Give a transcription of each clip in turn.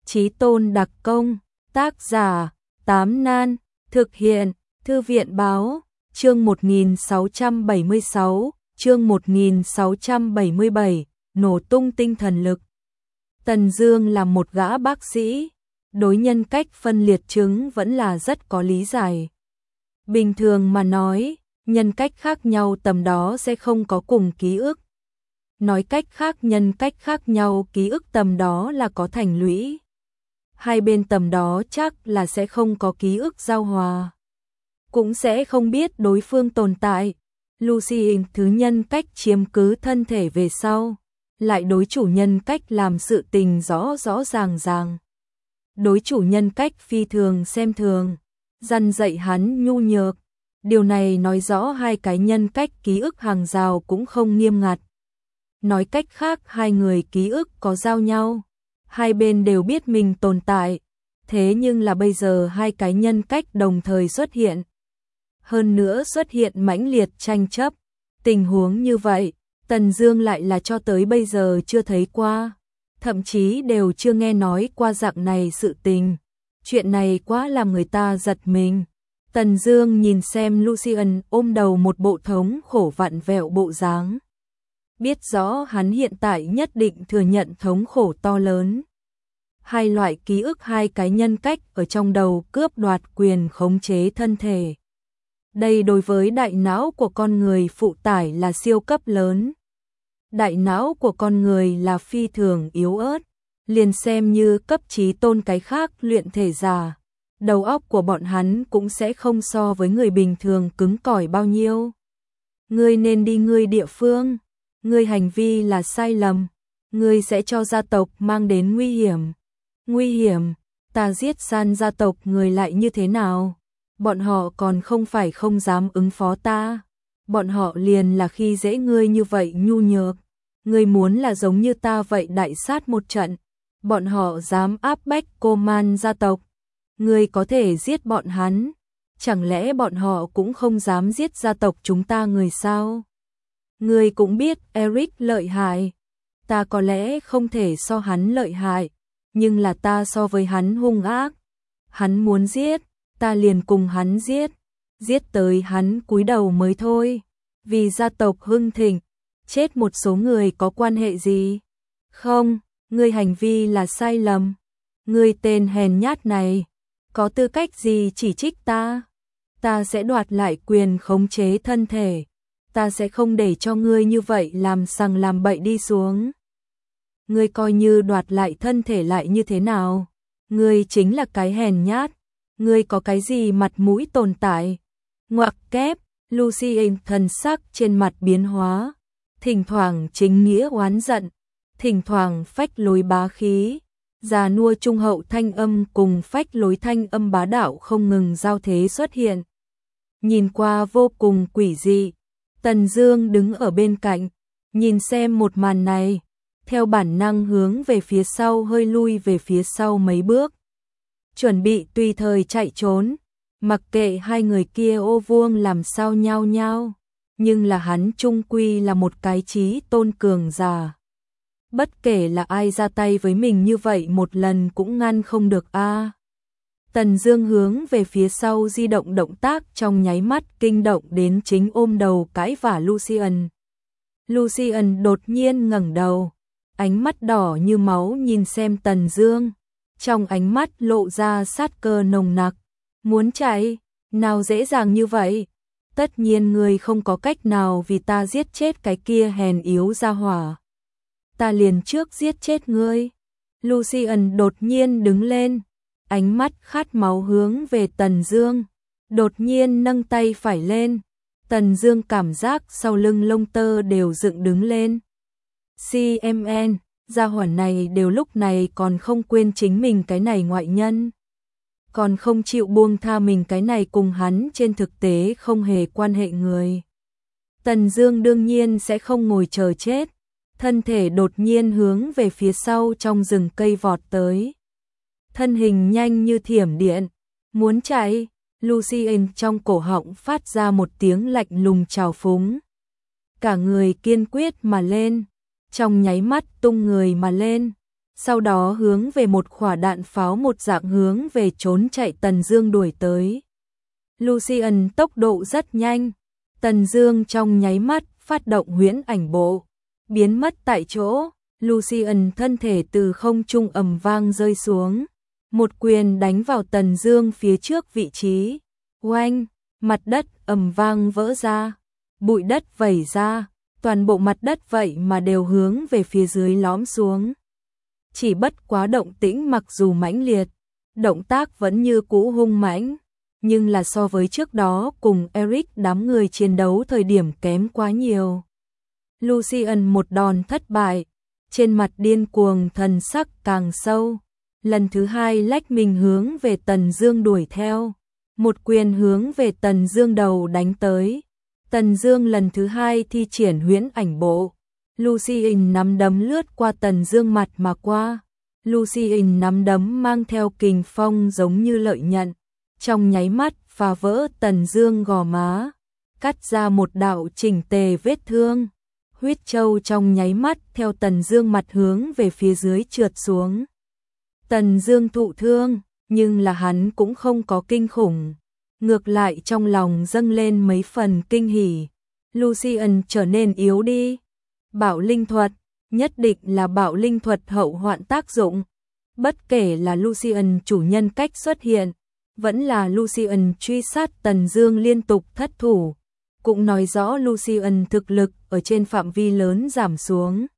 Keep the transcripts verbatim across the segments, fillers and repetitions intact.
Chí Tôn đặc công, tác giả, Tám Nan, thực hiện, Thư viện báo, chương một nghìn sáu trăm bảy mươi sáu, chương một nghìn sáu trăm bảy mươi bảy, nổ tung tinh thần lực. Tần Dương là một gã bác sĩ, đối nhân cách phân liệt chứng vẫn là rất có lý giải. Bình thường mà nói, nhân cách khác nhau tầm đó sẽ không có cùng ký ức. Nói cách khác, nhân cách khác nhau ký ức tầm đó là có thành lũy. Hai bên tầm đó chắc là sẽ không có ký ức giao hòa. Cũng sẽ không biết đối phương tồn tại. Lucy thứ nhân cách chiếm cứ thân thể về sau, lại đối chủ nhân cách làm sự tình rõ rõ ràng ràng. Đối chủ nhân cách phi thường xem thường, dằn dạy hắn nhu nhược. Điều này nói rõ hai cái nhân cách ký ức hàng rào cũng không nghiêm ngặt. Nói cách khác, hai người ký ức có giao nhau, hai bên đều biết mình tồn tại, thế nhưng là bây giờ hai cái nhân cách đồng thời xuất hiện. Hơn nữa xuất hiện mãnh liệt tranh chấp, tình huống như vậy, Tần Dương lại là cho tới bây giờ chưa thấy qua, thậm chí đều chưa nghe nói qua dạng này sự tình. Chuyện này quá làm người ta giật mình. Tần Dương nhìn xem Lucian ôm đầu một bộ thống khổ vặn vẹo bộ dáng. Biết rõ hắn hiện tại nhất định thừa nhận thống khổ to lớn. Hai loại ký ức, hai cái nhân cách ở trong đầu cướp đoạt quyền khống chế thân thể. Đây đối với đại não của con người phụ tải là siêu cấp lớn. Đại não của con người là phi thường yếu ớt, liền xem như cấp chí tôn cái khác luyện thể giả, đầu óc của bọn hắn cũng sẽ không so với người bình thường cứng cỏi bao nhiêu. Ngươi nên đi ngươi địa phương, ngươi hành vi là sai lầm, ngươi sẽ cho gia tộc mang đến nguy hiểm. Nguy hiểm? Ta giết san gia tộc người lại như thế nào? Bọn họ còn không phải không dám ứng phó ta. Bọn họ liền là khi dễ ngươi như vậy nhu nhược. Ngươi muốn là giống như ta vậy đại sát một trận. Bọn họ dám áp bách cô man gia tộc. Ngươi có thể giết bọn hắn. Chẳng lẽ bọn họ cũng không dám giết gia tộc chúng ta người sao? Ngươi cũng biết Eric lợi hại. Ta có lẽ không thể so hắn lợi hại, nhưng là ta so với hắn hung ác. Hắn muốn giết, ta liền cùng hắn giết. Giết tới hắn cúi đầu mới thôi. Vì gia tộc hưng thịnh, chết một số người có quan hệ gì? Không, ngươi hành vi là sai lầm. Ngươi tên hèn nhát này, có tư cách gì chỉ trích ta? Ta sẽ đoạt lại quyền khống chế thân thể. Ta sẽ không để cho ngươi như vậy làm sằng làm bậy đi xuống. Ngươi coi như đoạt lại thân thể lại như thế nào? Ngươi chính là cái hèn nhát. Ngươi có cái gì mặt mũi tồn tại? Ngoặc kép, Lucy thần sắc trên mặt biến hóa. Thỉnh thoảng chính nghĩa oán giận, thỉnh thoảng phách lối bá khí. Già nua trung hậu thanh âm cùng phách lối thanh âm bá đạo không ngừng giao thế xuất hiện. Nhìn qua vô cùng quỷ dị. Tần Dương đứng ở bên cạnh, nhìn xem một màn này, theo bản năng hướng về phía sau hơi lui về phía sau mấy bước. Chuẩn bị tùy thời chạy trốn, mặc kệ hai người kia ô vuông làm sao nhao nhao, nhưng là hắn trung quy là một cái chí tôn cường giả. Bất kể là ai ra tay với mình như vậy một lần cũng ngăn không được a. À. Tần Dương hướng về phía sau di động, động tác trong nháy mắt kinh động đến chính ôm đầu cãi vả Lucian. Lucian đột nhiên ngẩng đầu, ánh mắt đỏ như máu nhìn xem Tần Dương, trong ánh mắt lộ ra sát cơ nồng nặc. Muốn chạy? Nào dễ dàng như vậy? Tất nhiên ngươi không có cách nào vì ta giết chết cái kia hèn yếu gia hỏa. Ta liền trước giết chết ngươi. Lucian đột nhiên đứng lên, ánh mắt khát máu hướng về Tần Dương, đột nhiên nâng tay phải lên. Tần Dương cảm giác sau lưng lông tơ đều dựng đứng lên. xê em en, gia hỏa này đều lúc này còn không quên chính mình cái này ngoại nhân, còn không chịu buông tha mình cái này cùng hắn trên thực tế không hề quan hệ người. Tần Dương đương nhiên sẽ không ngồi chờ chết, thân thể đột nhiên hướng về phía sau trong rừng cây vọt tới. Thân hình nhanh như thiểm điện, muốn chạy. Lucian trong cổ họng phát ra một tiếng lạnh lùng trào phúng. Cả người kiên quyết mà lên, trong nháy mắt tung người mà lên, sau đó hướng về một quả đạn pháo một dạng hướng về trốn chạy Tần Dương đuổi tới. Lucian tốc độ rất nhanh, Tần Dương trong nháy mắt phát động huyễn ảnh bộ, biến mất tại chỗ. Lucian thân thể từ không trung ầm vang rơi xuống, một quyền đánh vào Tần Dương phía trước vị trí. Oanh, mặt đất ầm vang vỡ ra, bụi đất vẩy ra, toàn bộ mặt đất vậy mà đều hướng về phía dưới lõm xuống. Chỉ bất quá động tĩnh mặc dù mãnh liệt, động tác vẫn như cũ hung mãnh, nhưng là so với trước đó cùng Eric đám người chiến đấu thời điểm kém quá nhiều. Lucian một đòn thất bại, trên mặt điên cuồng thần sắc càng sâu, lần thứ hai lách mình hướng về Tần Dương đuổi theo, một quyền hướng về Tần Dương đầu đánh tới. Tần Dương lần thứ hai thi triển huyễn ảnh bộ, Lucian nắm đấm lướt qua Tần Dương mặt mà qua. Lucian nắm đấm mang theo kình phong giống như lợi nhận, trong nháy mắt phá vỡ Tần Dương gò má, cắt ra một đạo chỉnh tề vết thương. Huyết châu trong nháy mắt theo Tần Dương mặt hướng về phía dưới trượt xuống. Tần Dương thụ thương, nhưng là hắn cũng không có kinh khủng, ngược lại trong lòng dâng lên mấy phần kinh hỉ. Lucian trở nên yếu đi. Bảo linh thuật, nhất định là bảo linh thuật hậu hoạn tác dụng. Bất kể là Lucian chủ nhân cách xuất hiện, vẫn là Lucian truy sát Tần Dương liên tục thất thủ, cũng nói rõ Lucian thực lực ở trên phạm vi lớn giảm xuống.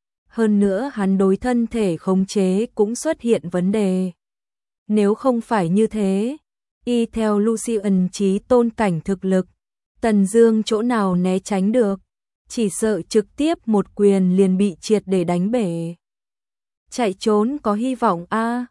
Hơn nữa hắn đối thân thể khống chế cũng xuất hiện vấn đề. Nếu không phải như thế, y theo Lucian chí tôn cảnh thực lực, Tần Dương chỗ nào né tránh được, chỉ sợ trực tiếp một quyền liền bị triệt để đánh bể. Chạy trốn có hy vọng a. À.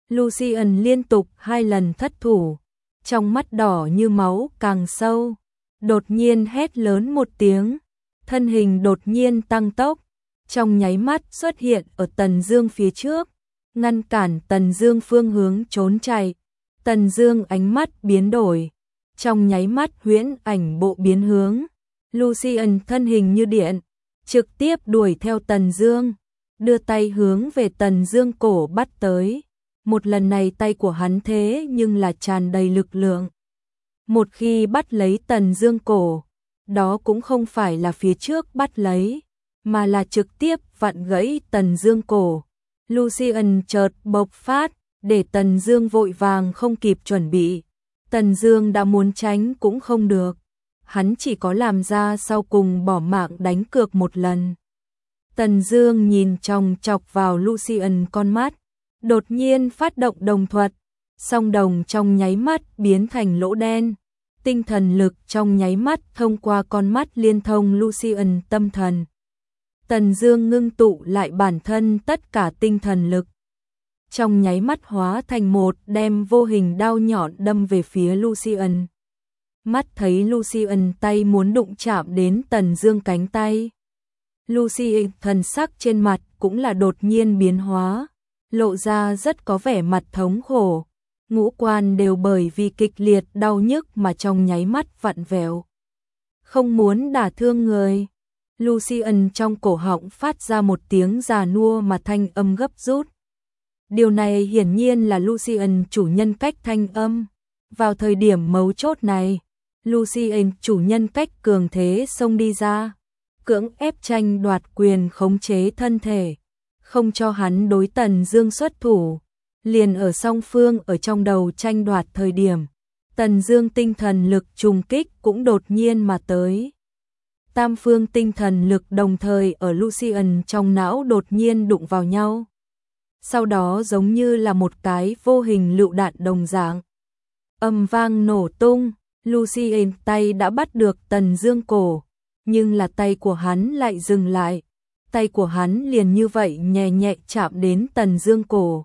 Lucian liên tục hai lần thất thủ, trong mắt đỏ như máu càng sâu, đột nhiên hét lớn một tiếng, thân hình đột nhiên tăng tốc, trong nháy mắt xuất hiện ở Tần Dương phía trước, ngăn cản Tần Dương phương hướng trốn chạy. Tần Dương ánh mắt biến đổi, trong nháy mắt huyễn ảnh bộ biến hướng, Lucian thân hình như điện, trực tiếp đuổi theo Tần Dương, đưa tay hướng về Tần Dương cổ bắt tới. Một lần này tay của hắn thế nhưng là tràn đầy lực lượng. Một khi bắt lấy Tần Dương cổ, đó cũng không phải là phía trước bắt lấy, mà là trực tiếp vặn gãy Tần Dương cổ. Lucian chợt bộc phát, để Tần Dương vội vàng không kịp chuẩn bị. Tần Dương đã muốn tránh cũng không được, hắn chỉ có làm ra sau cùng bỏ mạng đánh cược một lần. Tần Dương nhìn chòng chọc vào Lucian con mắt, đột nhiên phát động đồng thuật, song đồng trong nháy mắt biến thành lỗ đen. Tinh thần lực trong nháy mắt thông qua con mắt liên thông Lucian tâm thần. Tần Dương ngưng tụ lại bản thân tất cả tinh thần lực, trong nháy mắt hóa thành một đem vô hình đao nhọn đâm về phía Lucian. Mắt thấy Lucian tay muốn đụng chạm đến Tần Dương cánh tay, Lucian thần sắc trên mặt cũng là đột nhiên biến hóa, lộ ra rất có vẻ mặt thống khổ, ngũ quan đều bởi vì kịch liệt đau nhức mà trong nháy mắt vặn vẹo. Không muốn đả thương người. Lucian trong cổ họng phát ra một tiếng già nua mà thanh âm gấp rút. Điều này hiển nhiên là Lucian chủ nhân cách thanh âm. Vào thời điểm mấu chốt này, Lucian chủ nhân cách cường thế xông đi ra, cưỡng ép tranh đoạt quyền khống chế thân thể, không cho hắn đối Tần Dương xuất thủ. Liền ở song phương ở trong đầu tranh đoạt thời điểm, Tần Dương tinh thần lực trùng kích cũng đột nhiên mà tới. Tam phương tinh thần lực đồng thời ở Lucian trong não đột nhiên đụng vào nhau. Sau đó giống như là một cái vô hình lựu đạn đồng dạng, âm vang nổ tung. Lucian tay đã bắt được Tần Dương cổ, nhưng là tay của hắn lại dừng lại. Tay của hắn liền như vậy nhẹ nhẹ chạm đến Tần Dương cổ.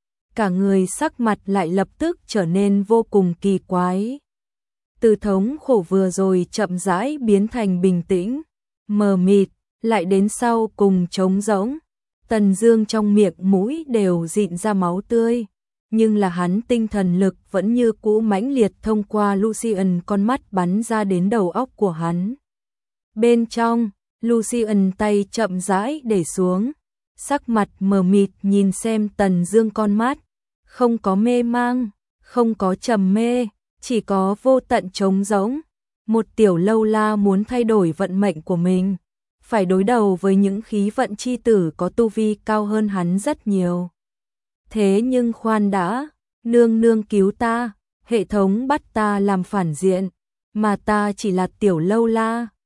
Cả người sắc mặt lại lập tức trở nên vô cùng kỳ quái. Từ thống khổ vừa rồi chậm rãi biến thành bình tĩnh, mờ mịt, lại đến sau cùng trống rỗng. Tần Dương trong miệng mũi đều rịn ra máu tươi, nhưng là hắn tinh thần lực vẫn như cũ mãnh liệt thông qua Lucian con mắt bắn ra đến đầu óc của hắn. Bên trong, Lucian tay chậm rãi để xuống, sắc mặt mờ mịt nhìn xem Tần Dương, con mắt không có mê mang, không có trầm mê, chỉ có vô tận trống rỗng. Một tiểu lâu la muốn thay đổi vận mệnh của mình, phải đối đầu với những khí vận chi tử có tu vi cao hơn hắn rất nhiều. Thế nhưng khoan đã, nương nương cứu ta, hệ thống bắt ta làm phản diện, mà ta chỉ là tiểu lâu la,